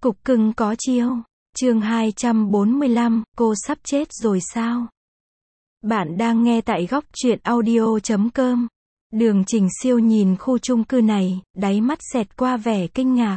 Cục cưng có chiêu. Chương 245, cô sắp chết rồi sao? Bạn đang nghe tại góc truyện audio.com. Đường Trình Siêu nhìn khu chung cư này, đáy mắt xẹt qua vẻ kinh ngạc.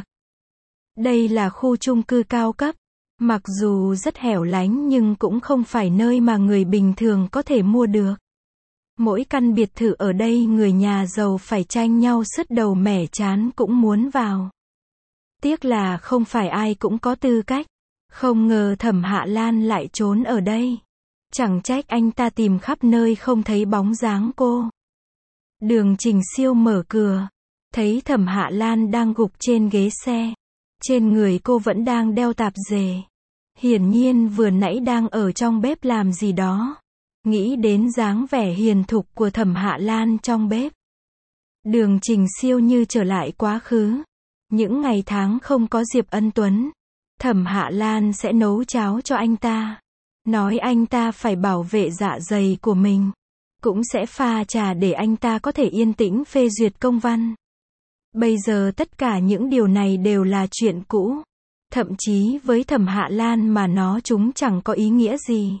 Đây là khu chung cư cao cấp. Mặc dù rất hẻo lánh nhưng cũng không phải nơi mà người bình thường có thể mua được. Mỗi căn biệt thự ở đây người nhà giàu phải tranh nhau sứt đầu mẻ trán cũng muốn vào. Tiếc là không phải ai cũng có tư cách. Không ngờ Thẩm Hạ Lan lại trốn ở đây. Chẳng trách anh ta tìm khắp nơi không thấy bóng dáng cô. Đường Trình Siêu mở cửa. Thấy Thẩm Hạ Lan đang gục trên ghế xe. Trên người cô vẫn đang đeo tạp dề. Hiển nhiên vừa nãy đang ở trong bếp làm gì đó. Nghĩ đến dáng vẻ hiền thục của Thẩm Hạ Lan trong bếp. Đường Trình Siêu như trở lại quá khứ. Những ngày tháng không có Diệp Ân Tuấn, Thẩm Hạ Lan sẽ nấu cháo cho anh ta. Nói anh ta phải bảo vệ dạ dày của mình. Cũng sẽ pha trà để anh ta có thể yên tĩnh phê duyệt công văn. Bây giờ tất cả những điều này đều là chuyện cũ. Thậm chí với Thẩm Hạ Lan mà chúng chẳng có ý nghĩa gì.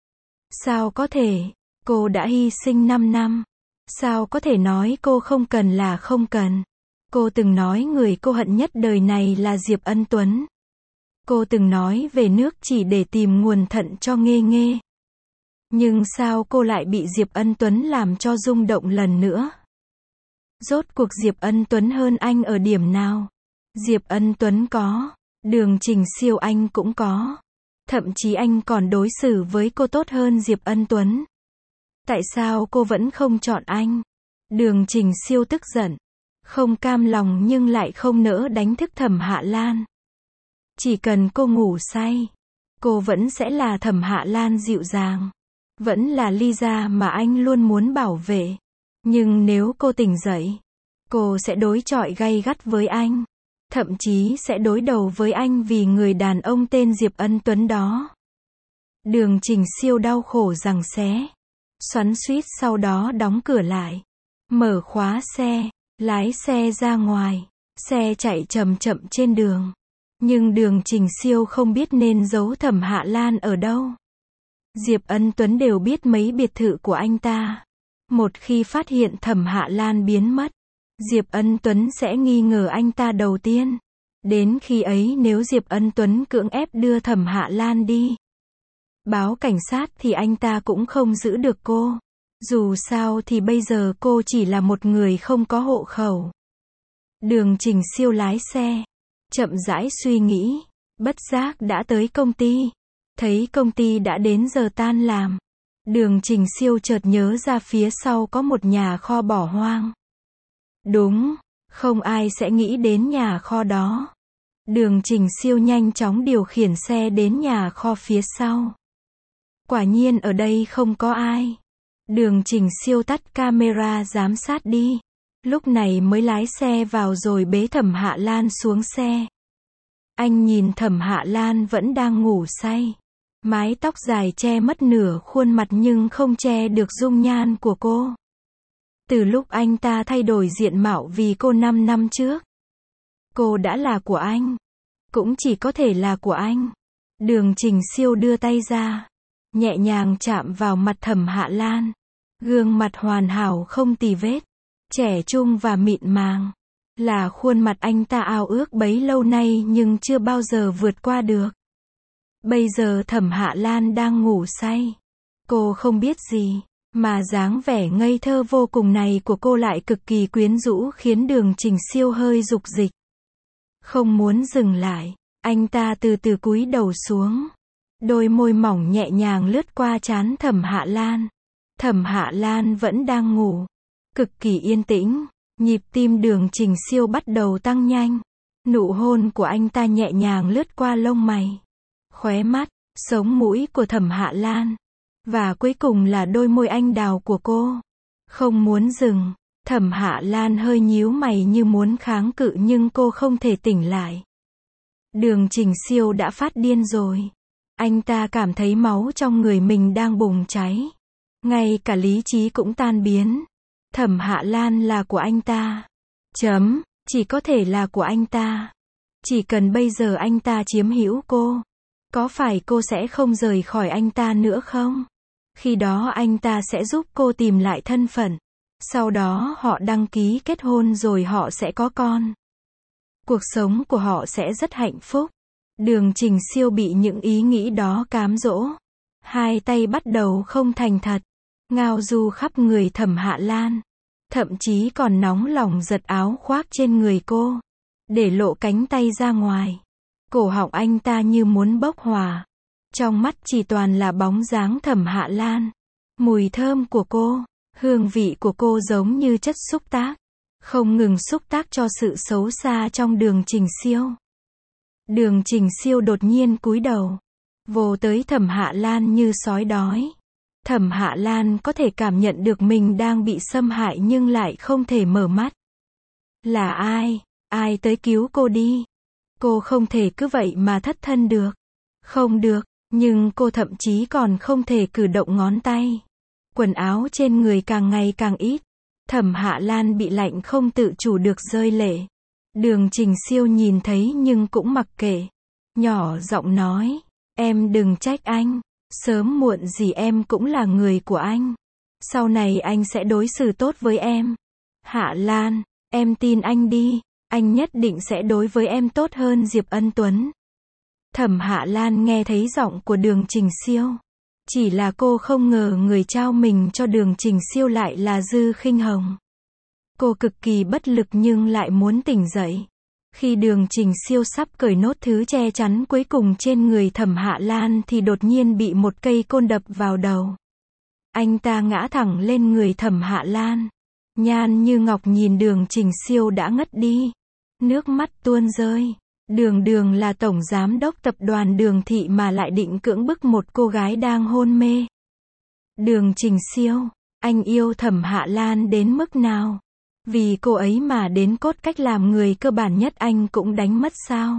Sao có thể? Cô đã hy sinh 5 năm. Sao có thể nói cô không cần là không cần? Cô từng nói người cô hận nhất đời này là Diệp Ân Tuấn. Cô từng nói về nước chỉ để tìm nguồn thận cho Nghê Nghê. Nhưng sao cô lại bị Diệp Ân Tuấn làm cho rung động lần nữa? Rốt cuộc Diệp Ân Tuấn hơn anh ở điểm nào? Diệp Ân Tuấn có, Đường Trình Siêu anh cũng có. Thậm chí anh còn đối xử với cô tốt hơn Diệp Ân Tuấn. Tại sao cô vẫn không chọn anh? Đường Trình Siêu tức giận. Không cam lòng nhưng lại không nỡ đánh thức Thẩm Hạ Lan. Chỉ cần cô ngủ say, cô vẫn sẽ là Thẩm Hạ Lan dịu dàng. Vẫn là Lisa mà anh luôn muốn bảo vệ. Nhưng nếu cô tỉnh dậy, cô sẽ đối chọi gay gắt với anh. Thậm chí sẽ đối đầu với anh vì người đàn ông tên Diệp Ân Tuấn đó. Đường Trình Siêu đau khổ giằng xé. Xoắn xuýt sau đó đóng cửa lại. Mở khóa xe. Lái xe ra ngoài. Xe chạy chậm chậm trên đường. Nhưng Đường Trình Siêu không biết nên giấu Thẩm Hạ Lan ở đâu. Diệp Ân Tuấn đều biết mấy biệt thự của anh ta. Một khi phát hiện Thẩm Hạ Lan biến mất, Diệp Ân Tuấn sẽ nghi ngờ anh ta đầu tiên. Đến khi ấy nếu Diệp Ân Tuấn cưỡng ép đưa Thẩm Hạ Lan đi, báo cảnh sát thì anh ta cũng không giữ được cô. Dù sao thì bây giờ cô chỉ là một người không có hộ khẩu. Đường Trình Siêu lái xe, chậm rãi suy nghĩ, bất giác đã tới công ty. Thấy công ty đã đến giờ tan làm. Đường Trình Siêu chợt nhớ ra phía sau có một nhà kho bỏ hoang. Đúng, không ai sẽ nghĩ đến nhà kho đó. Đường Trình Siêu nhanh chóng điều khiển xe đến nhà kho phía sau. Quả nhiên ở đây không có ai. Đường Trình Siêu tắt camera giám sát đi. Lúc này mới lái xe vào rồi bế Thẩm Hạ Lan xuống xe. Anh nhìn Thẩm Hạ Lan vẫn đang ngủ say. Mái tóc dài che mất nửa khuôn mặt nhưng không che được dung nhan của cô. Từ lúc anh ta thay đổi diện mạo vì cô 5 năm trước, cô đã là của anh. Cũng chỉ có thể là của anh. Đường Trình Siêu đưa tay ra, nhẹ nhàng chạm vào mặt Thẩm Hạ Lan. Gương mặt hoàn hảo không tì vết, trẻ trung và mịn màng. Là khuôn mặt anh ta ao ước bấy lâu nay nhưng chưa bao giờ vượt qua được. Bây giờ Thẩm Hạ Lan đang ngủ say. Cô không biết gì, mà dáng vẻ ngây thơ vô cùng này của cô lại cực kỳ quyến rũ khiến Đường Trình Siêu hơi dục dịch. Không muốn dừng lại, anh ta từ từ cúi đầu xuống. Đôi môi mỏng nhẹ nhàng lướt qua trán Thẩm Hạ Lan. Thẩm Hạ Lan vẫn đang ngủ, cực kỳ yên tĩnh. Nhịp tim Đường Trình Siêu bắt đầu tăng nhanh. Nụ hôn của anh ta nhẹ nhàng lướt qua lông mày, khóe mắt, sống mũi của Thẩm Hạ Lan. Và cuối cùng là đôi môi anh đào của cô. Không muốn dừng, Thẩm Hạ Lan hơi nhíu mày như muốn kháng cự nhưng cô không thể tỉnh lại. Đường Trình Siêu đã phát điên rồi. Anh ta cảm thấy máu trong người mình đang bùng cháy. Ngay cả lý trí cũng tan biến. Thẩm Hạ Lan là của anh ta. Chỉ có thể là của anh ta. Chỉ cần bây giờ anh ta chiếm hữu cô, có phải cô sẽ không rời khỏi anh ta nữa không? Khi đó anh ta sẽ giúp cô tìm lại thân phận. Sau đó họ đăng ký kết hôn rồi họ sẽ có con. Cuộc sống của họ sẽ rất hạnh phúc. Đường Trình Siêu bị những ý nghĩ đó cám dỗ. Hai tay bắt đầu không thành thật. Ngao du khắp người Thẩm Hạ Lan. Thậm chí còn nóng lòng giật áo khoác trên người cô. Để lộ cánh tay ra ngoài. Cổ họng anh ta như muốn bốc hỏa. Trong mắt chỉ toàn là bóng dáng Thẩm Hạ Lan. Mùi thơm của cô, hương vị của cô giống như chất xúc tác. Không ngừng xúc tác cho sự xấu xa trong Đường Trình Siêu. Đường Trình Siêu đột nhiên cúi đầu. Vồ tới Thẩm Hạ Lan như sói đói. Thẩm Hạ Lan có thể cảm nhận được mình đang bị xâm hại nhưng lại không thể mở mắt. Là ai? Ai tới cứu cô đi? Cô không thể cứ vậy mà thất thân được. Không được, nhưng cô thậm chí còn không thể cử động ngón tay. Quần áo trên người càng ngày càng ít. Thẩm Hạ Lan bị lạnh không tự chủ được rơi lệ. Đường Trình Siêu nhìn thấy nhưng cũng mặc kệ. Nhỏ giọng nói, em đừng trách anh. Sớm muộn gì em cũng là người của anh. Sau này anh sẽ đối xử tốt với em. Hạ Lan, em tin anh đi. Anh nhất định sẽ đối với em tốt hơn Diệp Ân Tuấn. Thẩm Hạ Lan nghe thấy giọng của Đường Trình Siêu. Chỉ là cô không ngờ người trao mình cho Đường Trình Siêu lại là Dư Khinh Hồng. Cô cực kỳ bất lực nhưng lại muốn tỉnh dậy. Khi Đường Trình Siêu sắp cởi nốt thứ che chắn cuối cùng trên người Thẩm Hạ Lan thì đột nhiên bị một cây côn đập vào đầu. Anh ta ngã thẳng lên người Thẩm Hạ Lan. Nhan Như Ngọc nhìn Đường Trình Siêu đã ngất đi. Nước mắt tuôn rơi. Đường là tổng giám đốc tập đoàn Đường Thị mà lại định cưỡng bức một cô gái đang hôn mê. Đường Trình Siêu, anh yêu Thẩm Hạ Lan đến mức nào? Vì cô ấy mà đến cốt cách làm người cơ bản nhất anh cũng đánh mất sao?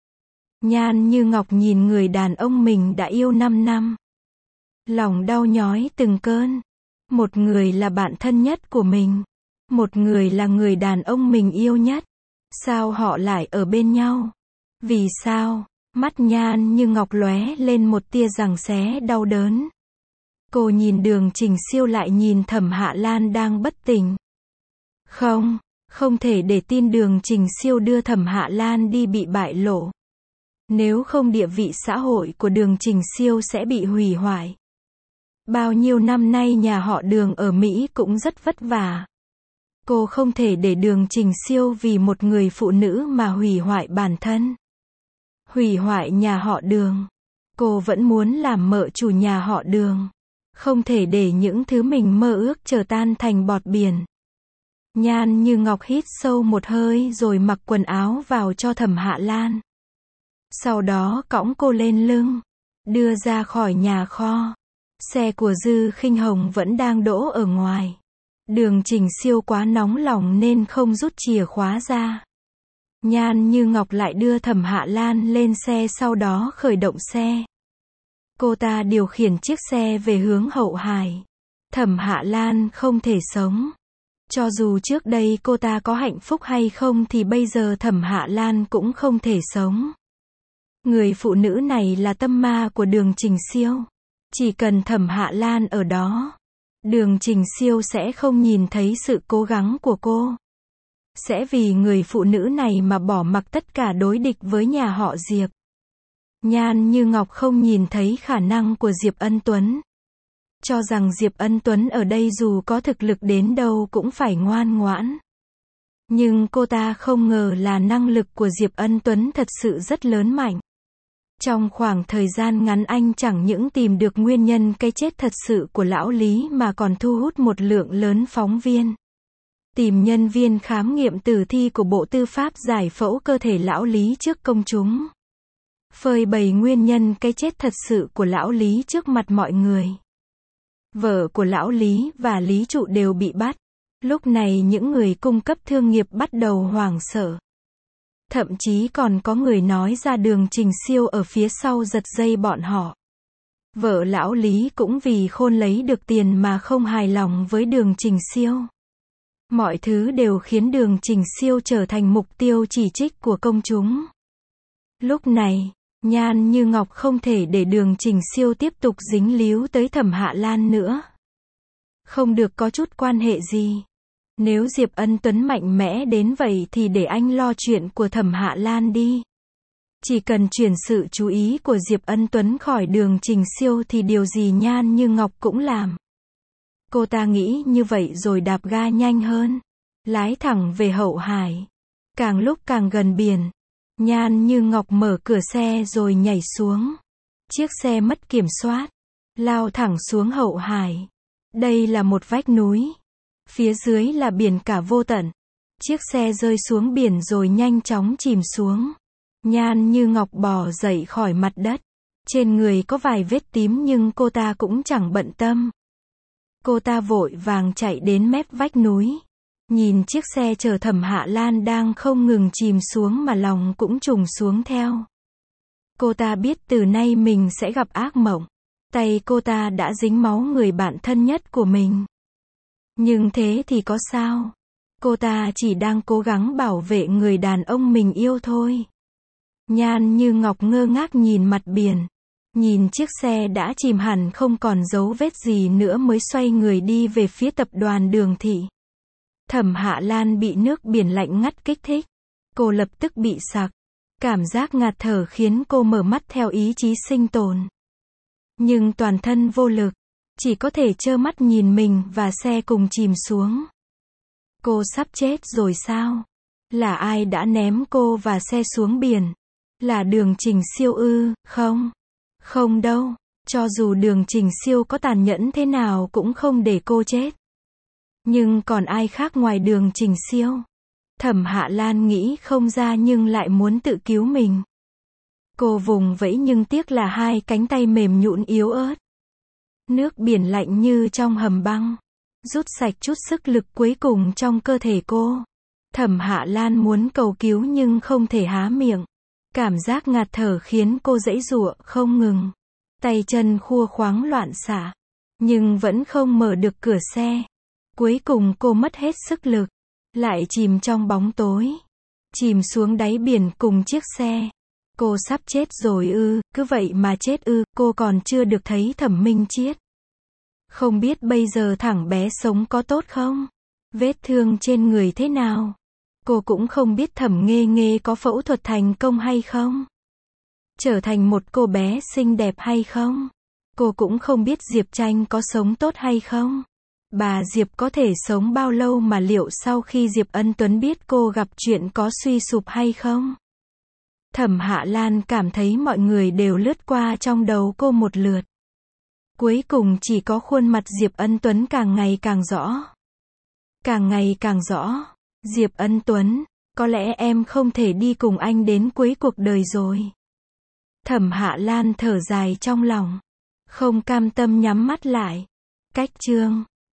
Nhan Như Ngọc nhìn người đàn ông mình đã yêu 5 năm. Lòng đau nhói từng cơn. Một người là bạn thân nhất của mình. Một người là người đàn ông mình yêu nhất. Sao họ lại ở bên nhau? Vì sao? Mắt Nhan Như Ngọc lóe lên một tia giằng xé đau đớn. Cô nhìn Đường Trình Siêu lại nhìn Thẩm Hạ Lan đang bất tỉnh. Không thể để tin Đường Trình Siêu đưa Thẩm Hạ Lan đi bị bại lộ. Nếu không địa vị xã hội của Đường Trình Siêu sẽ bị hủy hoại. Bao nhiêu năm nay nhà họ Đường ở Mỹ cũng rất vất vả. Cô không thể để Đường Trình Siêu vì một người phụ nữ mà hủy hoại bản thân. Hủy hoại nhà họ Đường. Cô vẫn muốn làm mợ chủ nhà họ Đường. Không thể để những thứ mình mơ ước trở tan thành bọt biển. Nhan Như Ngọc hít sâu một hơi rồi mặc quần áo vào cho Thẩm Hạ Lan. Sau đó cõng cô lên lưng. Đưa ra khỏi nhà kho. Xe của Dư Khinh Hồng vẫn đang đỗ ở ngoài. Đường Trình Siêu quá nóng lòng nên không rút chìa khóa ra. Nhan Như Ngọc lại đưa Thẩm Hạ Lan lên xe sau đó khởi động xe. Cô ta điều khiển chiếc xe về hướng Hậu Hải. Thẩm Hạ Lan không thể sống. Cho dù trước đây cô ta có hạnh phúc hay không thì bây giờ Thẩm Hạ Lan cũng không thể sống. Người phụ nữ này là tâm ma của Đường Trình Siêu. Chỉ cần Thẩm Hạ Lan ở đó, Đường Trình Siêu sẽ không nhìn thấy sự cố gắng của cô. Sẽ vì người phụ nữ này mà bỏ mặc tất cả đối địch với nhà họ Diệp. Nhan Như Ngọc không nhìn thấy khả năng của Diệp Ân Tuấn. Cho rằng Diệp Ân Tuấn ở đây dù có thực lực đến đâu cũng phải ngoan ngoãn. Nhưng cô ta không ngờ là năng lực của Diệp Ân Tuấn thật sự rất lớn mạnh. Trong khoảng thời gian ngắn anh chẳng những tìm được nguyên nhân cái chết thật sự của lão Lý mà còn thu hút một lượng lớn phóng viên. Tìm nhân viên khám nghiệm tử thi của Bộ Tư pháp giải phẫu cơ thể lão Lý trước công chúng. Phơi bày nguyên nhân cái chết thật sự của lão Lý trước mặt mọi người. Vợ của lão Lý và Lý Trụ đều bị bắt. Lúc này những người cung cấp thương nghiệp bắt đầu hoảng sợ. Thậm chí còn có người nói ra Đường Trình Siêu ở phía sau giật dây bọn họ. Vợ lão Lý cũng vì khôn lấy được tiền mà không hài lòng với Đường Trình Siêu. Mọi thứ đều khiến Đường Trình Siêu trở thành mục tiêu chỉ trích của công chúng. Lúc này, Nhan Như Ngọc không thể để Đường Trình Siêu tiếp tục dính líu tới Thẩm Hạ Lan nữa. Không được có chút quan hệ gì. Nếu Diệp Ân Tuấn mạnh mẽ đến vậy thì để anh lo chuyện của Thẩm Hạ Lan đi. Chỉ cần chuyển sự chú ý của Diệp Ân Tuấn khỏi Đường Trình Siêu thì điều gì Nhan Như Ngọc cũng làm. Cô ta nghĩ như vậy rồi đạp ga nhanh hơn. Lái thẳng về Hậu Hải. Càng lúc càng gần biển. Nhan Như Ngọc mở cửa xe rồi nhảy xuống. Chiếc xe mất kiểm soát. Lao thẳng xuống Hậu Hải. Đây là một vách núi. Phía dưới là biển cả vô tận. Chiếc xe rơi xuống biển rồi nhanh chóng chìm xuống. Nhan Như Ngọc bò dậy khỏi mặt đất. Trên người có vài vết tím nhưng cô ta cũng chẳng bận tâm. Cô ta vội vàng chạy đến mép vách núi. Nhìn chiếc xe chở Thẩm Hạ Lan đang không ngừng chìm xuống mà lòng cũng trùng xuống theo. Cô ta biết từ nay mình sẽ gặp ác mộng. Tay cô ta đã dính máu người bạn thân nhất của mình. Nhưng thế thì có sao? Cô ta chỉ đang cố gắng bảo vệ người đàn ông mình yêu thôi. Nhan Như Ngọc ngơ ngác nhìn mặt biển. Nhìn chiếc xe đã chìm hẳn không còn dấu vết gì nữa mới xoay người đi về phía tập đoàn Đường Thị. Thẩm Hạ Lan bị nước biển lạnh ngắt kích thích. Cô lập tức bị sặc. Cảm giác ngạt thở khiến cô mở mắt theo ý chí sinh tồn. Nhưng toàn thân vô lực. Chỉ có thể trơ mắt nhìn mình và xe cùng chìm xuống. Cô sắp chết rồi sao? Là ai đã ném cô và xe xuống biển? Là Đường Trình Siêu ư? Không. Không đâu. Cho dù Đường Trình Siêu có tàn nhẫn thế nào cũng không để cô chết. Nhưng còn ai khác ngoài Đường Trình Siêu? Thẩm Hạ Lan nghĩ không ra nhưng lại muốn tự cứu mình. Cô vùng vẫy nhưng tiếc là hai cánh tay mềm nhũn yếu ớt. Nước biển lạnh như trong hầm băng. Rút sạch chút sức lực cuối cùng trong cơ thể cô. Thẩm Hạ Lan muốn cầu cứu nhưng không thể há miệng. Cảm giác ngạt thở khiến cô giãy giụa không ngừng. Tay chân khua khoáng loạn xạ. Nhưng vẫn không mở được cửa xe. Cuối cùng cô mất hết sức lực. Lại chìm trong bóng tối. Chìm xuống đáy biển cùng chiếc xe. Cô sắp chết rồi ư? Cứ vậy mà chết ư? Cô còn chưa được thấy Thẩm Minh Chiết. Không biết bây giờ thằng bé sống có tốt không? Vết thương trên người thế nào? Cô cũng không biết Thẩm Nghê Nghê có phẫu thuật thành công hay không? Trở thành một cô bé xinh đẹp hay không? Cô cũng không biết Diệp Tranh có sống tốt hay không? Bà Diệp có thể sống bao lâu mà liệu sau khi Diệp Ân Tuấn biết cô gặp chuyện có suy sụp hay không? Thẩm Hạ Lan cảm thấy mọi người đều lướt qua trong đầu cô một lượt. Cuối cùng chỉ có khuôn mặt Diệp Ân Tuấn càng ngày càng rõ. Càng ngày càng rõ. Diệp Ân Tuấn, có lẽ em không thể đi cùng anh đến cuối cuộc đời rồi. Thẩm Hạ Lan thở dài trong lòng. Không cam tâm nhắm mắt lại. Cách chương